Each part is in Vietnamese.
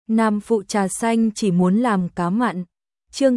Nam phụ trà xanh chỉ muốn làm cá mặn. Chương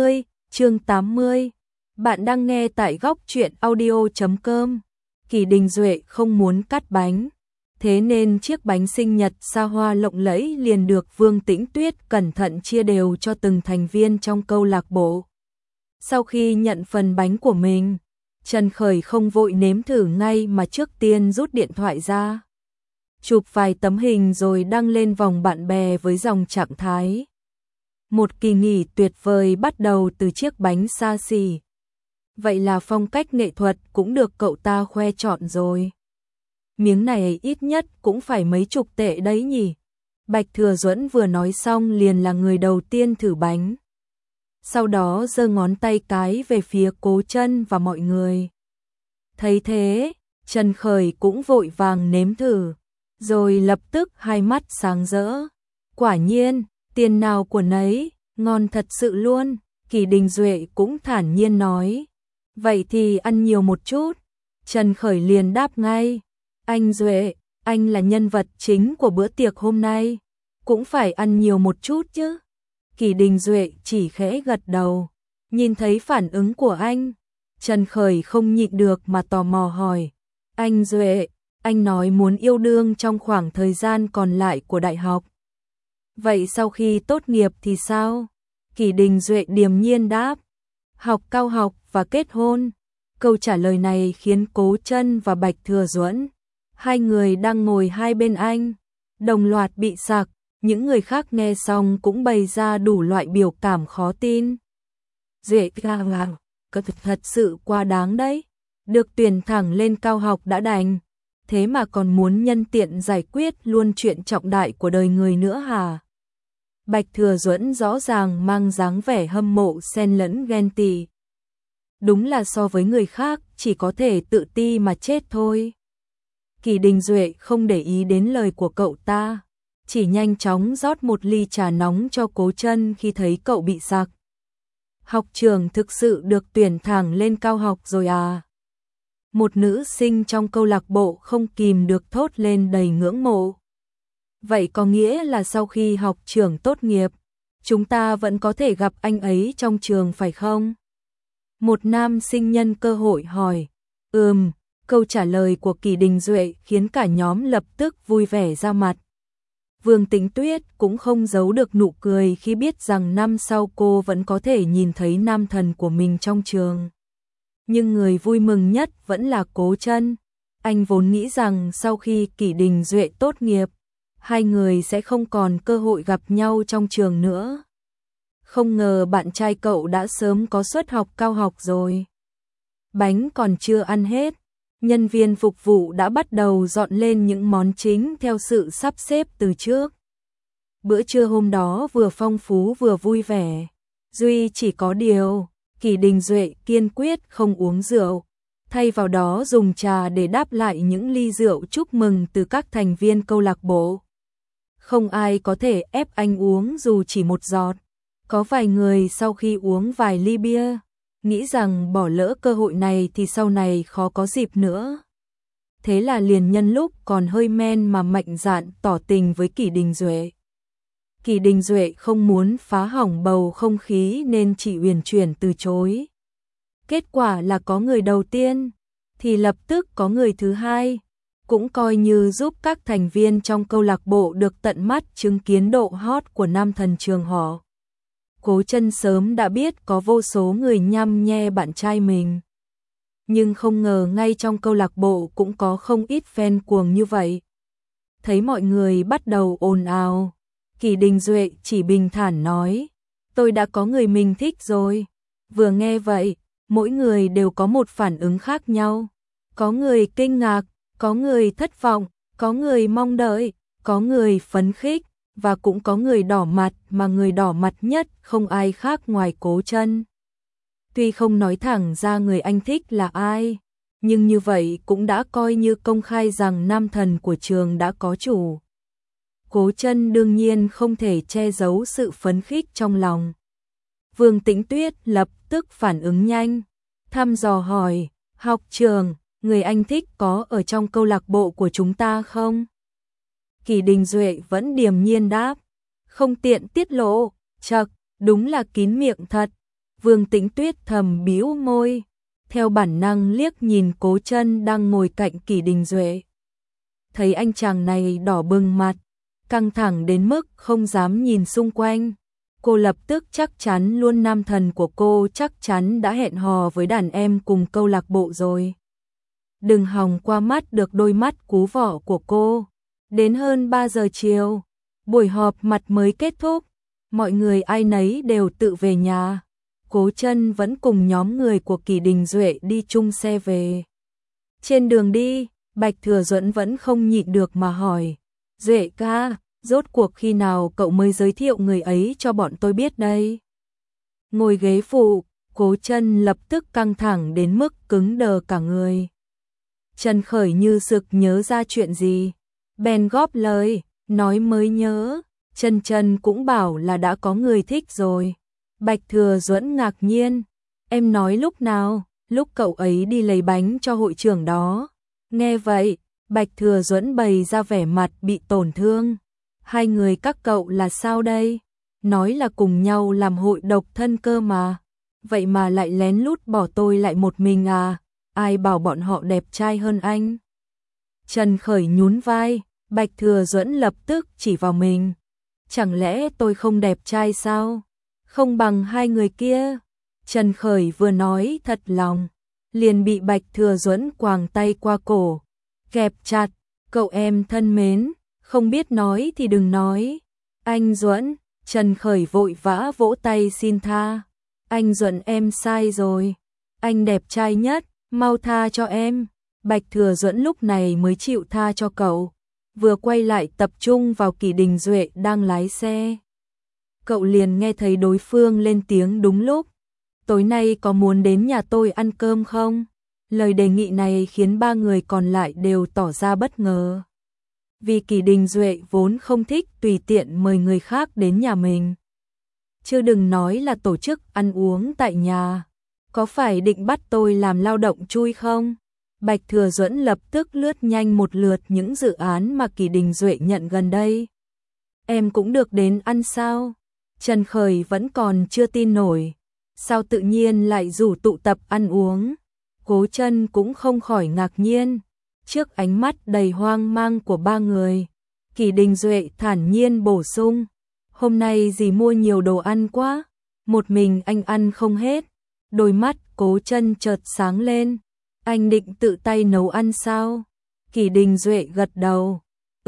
80. Bạn đang nghe tại góc truyện audio.com. Kỳ Đình Duệ không muốn cắt bánh, thế nên chiếc bánh sinh nhật xa hoa lộng lẫy liền được Vương Tĩnh Tuyết cẩn thận chia đều cho từng thành viên trong câu lạc bộ. Sau khi nhận phần bánh của mình, Trần Khởi không vội nếm thử ngay mà trước tiên rút điện thoại ra, chụp vài tấm hình rồi đăng lên vòng bạn bè với dòng trạng thái: một kỳ nghỉ tuyệt vời bắt đầu từ chiếc bánh xa xỉ. Vậy là phong cách nghệ thuật cũng được cậu ta khoe trọn rồi. Miếng này ít nhất cũng phải mấy chục tệ đấy nhỉ. Bạch Thừa Duẫn vừa nói xong liền là người đầu tiên thử bánh. Sau đó giơ ngón tay cái về phía Cố Chân và mọi người. Thấy thế, Trần Khởi cũng vội vàng nếm thử, rồi lập tức hai mắt sáng rỡ. Quả nhiên, tiền nào của nấy, ngon thật sự luôn. Kỳ Đình Duệ cũng thản nhiên nói. Vậy thì ăn nhiều một chút. Trần Khởi liền đáp ngay. Anh Duệ, anh là nhân vật chính của bữa tiệc hôm nay, cũng phải ăn nhiều một chút chứ. Kỳ Đình Duệ chỉ khẽ gật đầu. Nhìn thấy phản ứng của anh, Trần Khởi không nhịn được mà tò mò hỏi. Anh Duệ, anh nói muốn yêu đương trong khoảng thời gian còn lại của đại học. Vậy sau khi tốt nghiệp thì sao? Kỳ Đình Duệ điềm nhiên đáp. Học cao học và kết hôn. Câu trả lời này khiến Cố Chân và Bạch Thừa Duẫn, hai người đang ngồi hai bên anh, đồng loạt bị sặc. Những người khác nghe xong cũng bày ra đủ loại biểu cảm khó tin. Duệ thật sự quá đáng đấy. Được tuyển thẳng lên cao học đã đành, thế mà còn muốn nhân tiện giải quyết luôn chuyện trọng đại của đời người nữa hả? Bạch Thừa Duẫn rõ ràng mang dáng vẻ hâm mộ xen lẫn ghen tị. Đúng là so với người khác chỉ có thể tự ti mà chết thôi. Kỳ Đình Duệ không để ý đến lời của cậu ta, chỉ nhanh chóng rót một ly trà nóng cho Cố Chân khi thấy cậu bị sặc. Học trưởng thực sự được tuyển thẳng lên cao học rồi à? Một nữ sinh trong câu lạc bộ không kìm được thốt lên đầy ngưỡng mộ. Vậy có nghĩa là sau khi học trưởng tốt nghiệp, chúng ta vẫn có thể gặp anh ấy trong trường phải không? Một nam sinh nhân cơ hội hỏi. Câu trả lời của Kỳ Đình Duệ khiến cả nhóm lập tức vui vẻ ra mặt. Vương Tĩnh Tuyết cũng không giấu được nụ cười khi biết rằng năm sau cô vẫn có thể nhìn thấy nam thần của mình trong trường. Nhưng người vui mừng nhất vẫn là Cố Chân. Anh vốn nghĩ rằng sau khi Kỳ Đình Duệ tốt nghiệp, hai người sẽ không còn cơ hội gặp nhau trong trường nữa. Không ngờ bạn trai cậu đã sớm có suất học cao học rồi. Bánh còn chưa ăn hết, nhân viên phục vụ đã bắt đầu dọn lên những món chính theo sự sắp xếp từ trước. Bữa trưa hôm đó vừa phong phú vừa vui vẻ. Duy chỉ có điều, Kỳ Đình Duệ kiên quyết không uống rượu, thay vào đó dùng trà để đáp lại những ly rượu chúc mừng từ các thành viên câu lạc bộ. Không ai có thể ép anh uống dù chỉ một giọt. Có vài người sau khi uống vài ly bia, nghĩ rằng bỏ lỡ cơ hội này thì sau này khó có dịp nữa. Thế là liền nhân lúc còn hơi men mà mạnh dạn tỏ tình với Kỳ Đình Duệ. Kỳ Đình Duệ không muốn phá hỏng bầu không khí nên chỉ uyển chuyển từ chối. Kết quả là có người đầu tiên, thì lập tức có người thứ hai, cũng coi như giúp các thành viên trong câu lạc bộ được tận mắt chứng kiến độ hot của nam thần trường họ. Cố Chân sớm đã biết có vô số người nhăm nhe bạn trai mình, nhưng không ngờ ngay trong câu lạc bộ cũng có không ít fan cuồng như vậy. Thấy mọi người bắt đầu ồn ào, Kỳ Đình Duệ chỉ bình thản nói, tôi đã có người mình thích rồi. Vừa nghe vậy, mỗi người đều có một phản ứng khác nhau. Có người kinh ngạc, có người thất vọng, có người mong đợi, có người phấn khích, và cũng có người đỏ mặt, mà người đỏ mặt nhất không ai khác ngoài Cố Chân. Tuy không nói thẳng ra người anh thích là ai, nhưng như vậy cũng đã coi như công khai rằng nam thần của trường đã có chủ. Cố Chân đương nhiên không thể che giấu sự phấn khích trong lòng. Vương Tĩnh Tuyết lập tức phản ứng nhanh, thăm dò hỏi, học trưởng, người anh thích có ở trong câu lạc bộ của chúng ta không? Kỳ Đình Duệ vẫn điềm nhiên đáp, không tiện tiết lộ, chậc, đúng là kín miệng thật. Vương Tĩnh Tuyết thầm bĩu môi, theo bản năng liếc nhìn Cố Chân đang ngồi cạnh Kỷ Đình Duệ. Thấy anh chàng này đỏ bừng mặt, căng thẳng đến mức không dám nhìn xung quanh. Cô lập tức chắc chắn luôn nam thần của cô chắc chắn đã hẹn hò với đàn em cùng câu lạc bộ rồi. Đừng hòng qua mắt được đôi mắt cú vỏ của cô. Đến hơn 3 giờ chiều, buổi họp mặt mới kết thúc. Mọi người ai nấy đều tự về nhà. Cố Chân vẫn cùng nhóm người của Kỷ Đình Duệ đi chung xe về. Trên đường đi, Bạch Thừa Duẫn vẫn không nhịn được mà hỏi. Duệ ca, rốt cuộc khi nào cậu mới giới thiệu người ấy cho bọn tôi biết đây? Ngồi ghế phụ, Cố Chân lập tức căng thẳng đến mức cứng đờ cả người. Trần Khởi như sực nhớ ra chuyện gì, bèn góp lời, nói mới nhớ, Trần cũng bảo là đã có người thích rồi. Bạch Thừa Duẫn ngạc nhiên, em nói lúc nào? Lúc cậu ấy đi lấy bánh cho hội trưởng đó. Nghe vậy, Bạch Thừa Duẫn bày ra vẻ mặt bị tổn thương. Hai người các cậu là sao đây? Nói là cùng nhau làm hội độc thân cơ mà. Vậy mà lại lén lút bỏ tôi lại một mình à? Ai bảo bọn họ đẹp trai hơn anh? Trần Khởi nhún vai, Bạch Thừa Duẫn lập tức chỉ vào mình. Chẳng lẽ tôi không đẹp trai sao? Không bằng hai người kia. Trần Khởi vừa nói thật lòng, liền bị Bạch Thừa Duẫn quàng tay qua cổ, kẹp chặt. Cậu em thân mến, không biết nói thì đừng nói. Anh Duẫn, Trần Khởi vội vã vỗ tay xin tha. Anh Duẫn em sai rồi. Anh đẹp trai nhất, mau tha cho em. Bạch Thừa Duẫn lúc này mới chịu tha cho cậu. Vừa quay lại tập trung vào Kỷ Đình Duệ đang lái xe. Cậu liền nghe thấy đối phương lên tiếng đúng lúc. Tối nay có muốn đến nhà tôi ăn cơm không? Lời đề nghị này khiến ba người còn lại đều tỏ ra bất ngờ. Vì Kỷ Đình Duệ vốn không thích tùy tiện mời người khác đến nhà mình. Chứ đừng nói là tổ chức ăn uống tại nhà. Có phải định bắt tôi làm lao động chui không? Bạch Thừa Duẫn lập tức lướt nhanh một lượt những dự án mà Kỷ Đình Duệ nhận gần đây. Em cũng được đến ăn sao? Trần Khởi vẫn còn chưa tin nổi. Sao tự nhiên lại rủ tụ tập ăn uống? Cố Chân cũng không khỏi ngạc nhiên. Trước ánh mắt đầy hoang mang của ba người, Kỷ Đình Duệ thản nhiên bổ sung. Hôm nay dì mua nhiều đồ ăn quá, một mình anh ăn không hết. Đôi mắt Cố Chân chợt sáng lên. Anh định tự tay nấu ăn sao? Kỷ Đình Duệ gật đầu.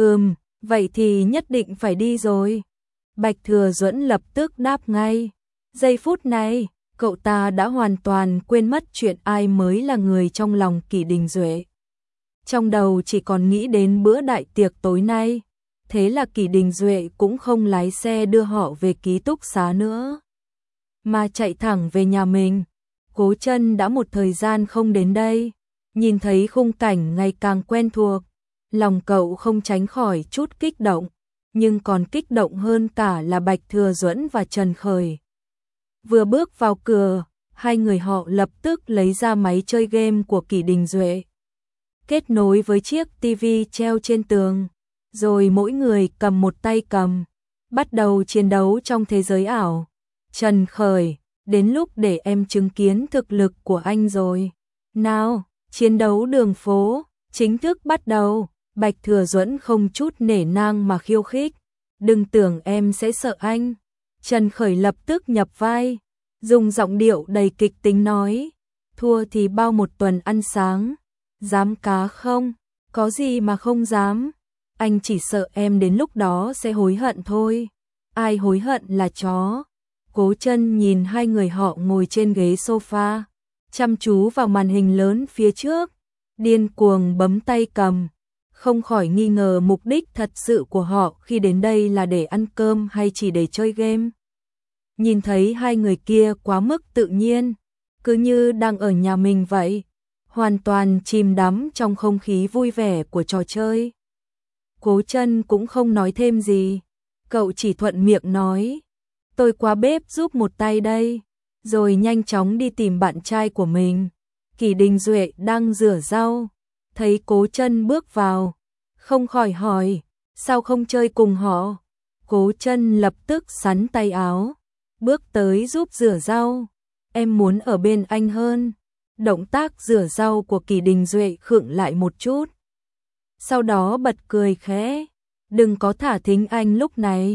Vậy thì nhất định phải đi rồi. Bạch Thừa Duẫn lập tức đáp ngay. Giây phút này, cậu ta đã hoàn toàn quên mất chuyện ai mới là người trong lòng Kỷ Đình Duệ. Trong đầu chỉ còn nghĩ đến bữa đại tiệc tối nay. Thế là Kỷ Đình Duệ cũng không lái xe đưa họ về ký túc xá nữa, mà chạy thẳng về nhà mình. Cố Chân đã một thời gian không đến đây, nhìn thấy khung cảnh ngày càng quen thuộc, lòng cậu không tránh khỏi chút kích động, nhưng còn kích động hơn cả là Bạch Thừa Duẫn và Trần Khởi. Vừa bước vào cửa, hai người họ lập tức lấy ra máy chơi game của Kỷ Đình Duệ, kết nối với chiếc tivi treo trên tường, rồi mỗi người cầm một tay cầm, bắt đầu chiến đấu trong thế giới ảo. Trần Khởi, đến lúc để em chứng kiến thực lực của anh rồi. Nào, chiến đấu đường phố, chính thức bắt đầu. Bạch Thừa Duẫn không chút nể nang mà khiêu khích. Đừng tưởng em sẽ sợ anh. Trần Khởi lập tức nhập vai, dùng giọng điệu đầy kịch tính nói. Thua thì bao một tuần ăn sáng. Dám cá không? Có gì mà không dám. Anh chỉ sợ em đến lúc đó sẽ hối hận thôi. Ai hối hận là chó. Cố Chân nhìn hai người họ ngồi trên ghế sofa, chăm chú vào màn hình lớn phía trước, điên cuồng bấm tay cầm, không khỏi nghi ngờ mục đích thật sự của họ khi đến đây là để ăn cơm hay chỉ để chơi game. Nhìn thấy hai người kia quá mức tự nhiên, cứ như đang ở nhà mình vậy, hoàn toàn chìm đắm trong không khí vui vẻ của trò chơi. Cố Chân cũng không nói thêm gì, cậu chỉ thuận miệng nói. Tôi qua bếp giúp một tay đây, rồi nhanh chóng đi tìm bạn trai của mình. Kỷ Đình Duệ đang rửa rau, thấy Cố Chân bước vào, không khỏi hỏi, sao không chơi cùng họ? Cố Chân lập tức xắn tay áo, bước tới giúp rửa rau. Em muốn ở bên anh hơn. Động tác rửa rau của Kỷ Đình Duệ khựng lại một chút. Sau đó bật cười khẽ. Đừng có thả thính anh lúc này.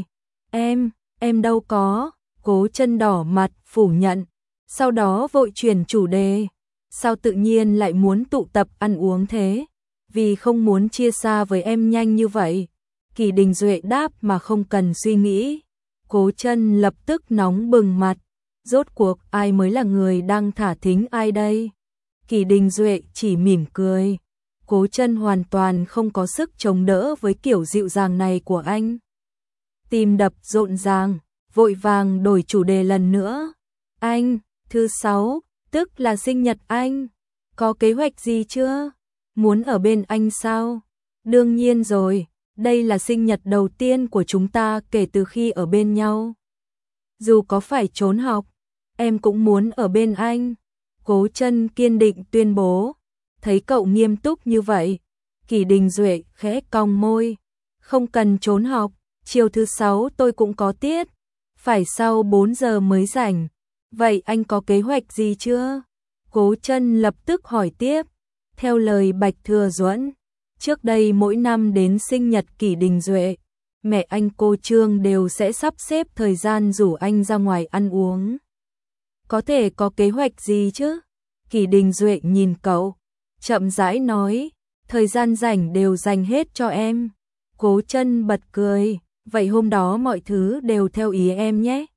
Em đâu có. Cố Chân đỏ mặt phủ nhận. Sau đó vội chuyển chủ đề. Sao tự nhiên lại muốn tụ tập ăn uống thế? Vì không muốn chia xa với em nhanh như vậy. Kỷ Đình Duệ đáp mà không cần suy nghĩ. Cố Chân lập tức nóng bừng mặt. Rốt cuộc ai mới là người đang thả thính ai đây? Kỷ Đình Duệ chỉ mỉm cười. Cố Chân hoàn toàn không có sức chống đỡ với kiểu dịu dàng này của anh. Tim đập rộn ràng, vội vàng đổi chủ đề lần nữa. Anh, thứ 6, tức là sinh nhật anh. Có kế hoạch gì chưa? Muốn ở bên anh sao? Đương nhiên rồi, đây là sinh nhật đầu tiên của chúng ta kể từ khi ở bên nhau. Dù có phải trốn học, em cũng muốn ở bên anh. Cố Chân kiên định tuyên bố. Thấy cậu nghiêm túc như vậy, Kỷ Đình Duệ khẽ cong môi. Không cần trốn học, chiều thứ 6 tôi cũng có tiết. Phải sau 4 giờ mới rảnh. Vậy anh có kế hoạch gì chưa? Cố Chân lập tức hỏi tiếp. Theo lời Bạch Thừa Duẫn, trước đây mỗi năm đến sinh nhật Kỷ Đình Duệ, mẹ anh cô Trương đều sẽ sắp xếp thời gian rủ anh ra ngoài ăn uống. Có thể có kế hoạch gì chứ? Kỷ Đình Duệ nhìn cậu, chậm rãi nói, thời gian rảnh đều dành hết cho em. Cố Chân bật cười, vậy hôm đó mọi thứ đều theo ý em nhé.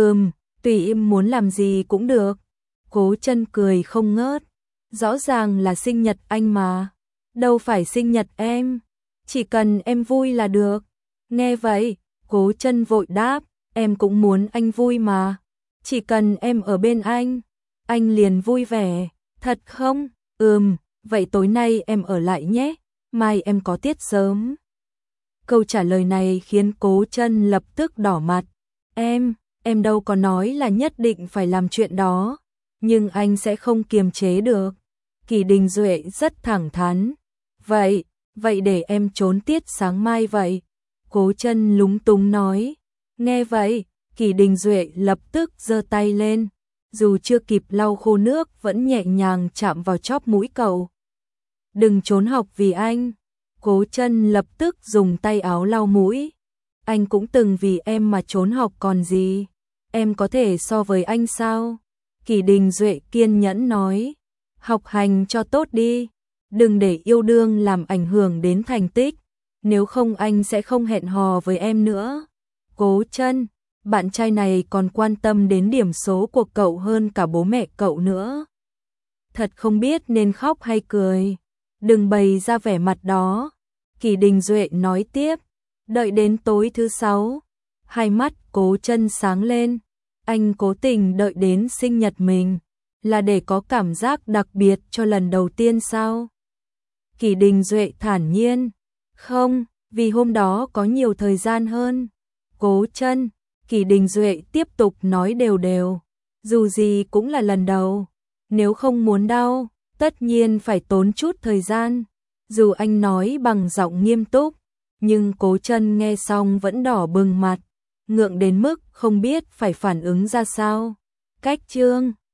Tùy em muốn làm gì cũng được. Cố Chân cười không ngớt, rõ ràng là sinh nhật anh mà. Đâu phải sinh nhật em, chỉ cần em vui là được. Nghe vậy, Cố Chân vội đáp, em cũng muốn anh vui mà. Chỉ cần em ở bên anh liền vui vẻ. Thật không? Vậy tối nay em ở lại nhé, mai em có tiết sớm. Câu trả lời này khiến Cố Chân lập tức đỏ mặt. Em đâu có nói là nhất định phải làm chuyện đó, nhưng anh sẽ không kiềm chế được. Kỷ Đình Duệ rất thẳng thắn. Vậy để em trốn tiết sáng mai vậy. Cố Chân lúng túng nói. Nghe vậy, Kỷ Đình Duệ lập tức giơ tay lên. Dù chưa kịp lau khô nước vẫn nhẹ nhàng chạm vào chóp mũi cậu. Đừng trốn học vì anh. Cố Chân lập tức dùng tay áo lau mũi. Anh cũng từng vì em mà trốn học còn gì. Em có thể so với anh sao? Kỷ Đình Duệ kiên nhẫn nói. Học hành cho tốt đi. Đừng để yêu đương làm ảnh hưởng đến thành tích. Nếu không anh sẽ không hẹn hò với em nữa. Cố Chân, bạn trai này còn quan tâm đến điểm số của cậu hơn cả bố mẹ cậu nữa. Thật không biết nên khóc hay cười. Đừng bày ra vẻ mặt đó. Kỷ Đình Duệ nói tiếp. Đợi đến tối thứ 6, hai mắt Cố Chân sáng lên. Anh cố tình đợi đến sinh nhật mình là để có cảm giác đặc biệt cho lần đầu tiên sao? Kỷ Đình Duệ thản nhiên. Không, vì hôm đó có nhiều thời gian hơn. Cố Chân, Kỷ Đình Duệ tiếp tục nói đều. Dù gì cũng là lần đầu. Nếu không muốn đau, tất nhiên phải tốn chút thời gian. Dù anh nói bằng giọng nghiêm túc, nhưng Cố Chân nghe xong vẫn đỏ bừng mặt, ngượng đến mức không biết phải phản ứng ra sao. Cách chương